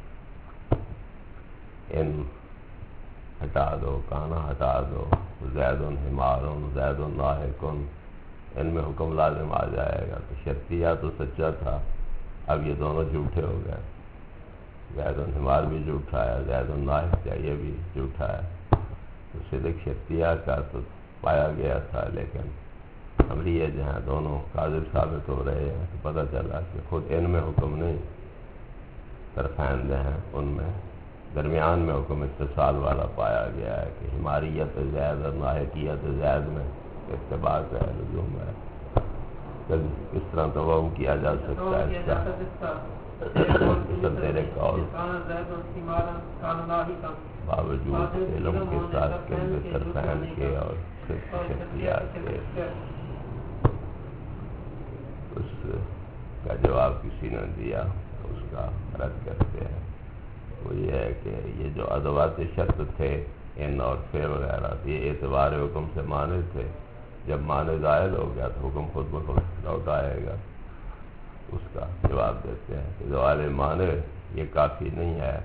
ان ہٹا دو، کانا ہٹا دو، زید حمار زید ناہک، ان میں حکم لازم آ جائے گا. تو شرطیہ تو سچا تھا، اب یہ دونوں جھوٹے ہو گئے. زید حمار بھی جھوٹا ہے، زید ناہک یہ بھی جھوٹا ہے. تو صدق شرطیہ کا تو پایا گیا تھا، لیکن امریہ جو ہیں دونوں کاذب ثابت ہو رہے ہیں. تو پتہ چلا کہ خود ان میں حکم نہیں، طرفین جو ہیں ان میں درمیان میں حکم اتصال والا پایا گیا ہے کہ حماریت زید اور ناہکیت زید میں ارتباط ہے، لزوم ہے. کس طرح توہم کیا جا سکتا ہے اس کا سب تیرے قول باوجود علم کے ساتھ کلمہ طرفین کے اور شرطیات کے. اس کا جواب کسی نے دیا، اس کا رد کرتے ہیں. وہ یہ ہے کہ یہ جو ادوات شرط تھے ان اور فے وغیرہ، یہ اعتبار حکم سے مانے تھے. جب مانے زائل ہو گیا تو حکم خود بخود لوٹ آئے گا. اس کا جواب دیتے ہیں کہ زوال مانے یہ کافی نہیں ہے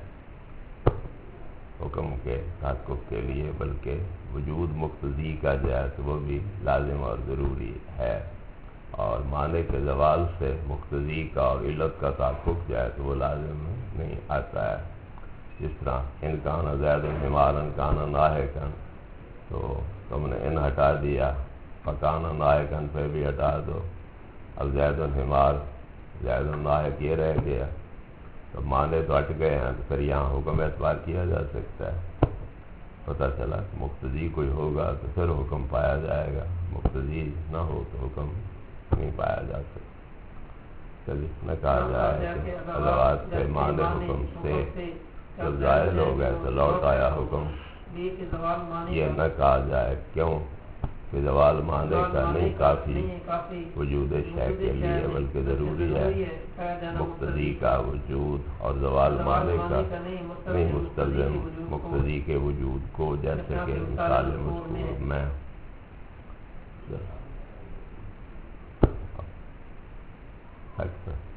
حکم کے تحقق کے لیے، بلکہ وجود مقتضی کا جو ہے تو وہ بھی لازم اور ضروری ہے. اور معنی کے زوال سے مقتضی کا اور علت کا تحقق جو ہے تو وہ لازم نہیں آتا ہے. جس طرح ان کان زید حمار کان ناہکا، تو تم نے ان ہٹا دیا، فکان ناہکا پہ بھی ہٹا دو. اب زید حمار زید ناہک یہ رہ گیا، تو معنی تو ہٹ گئے ہیں، تو پھر یہاں حکم اعتبار کیا جا سکتا ہے. پتہ چلا کہ مقتضی کوئی ہوگا تو پھر حکم پایا جائے گا، مقتضی نہ ہو تو حکم نہیں پایا جا سکتا. چلیے نہ کہا جائے کہ ادوات کے معنی حکم سے جب ظاہر ہو گئے تو لوٹ آیا حکم. یہ نہ کہا جائے کیوں کہ زوال معنی کا نہیں کافی وجود شے کے لیے، بلکہ ضروری ہے مقتضی کا وجود، اور زوال معنی کا نہیں مستلزم مقتضی کے وجود کو، جیسے کہ مثال مذکور میں. اچھا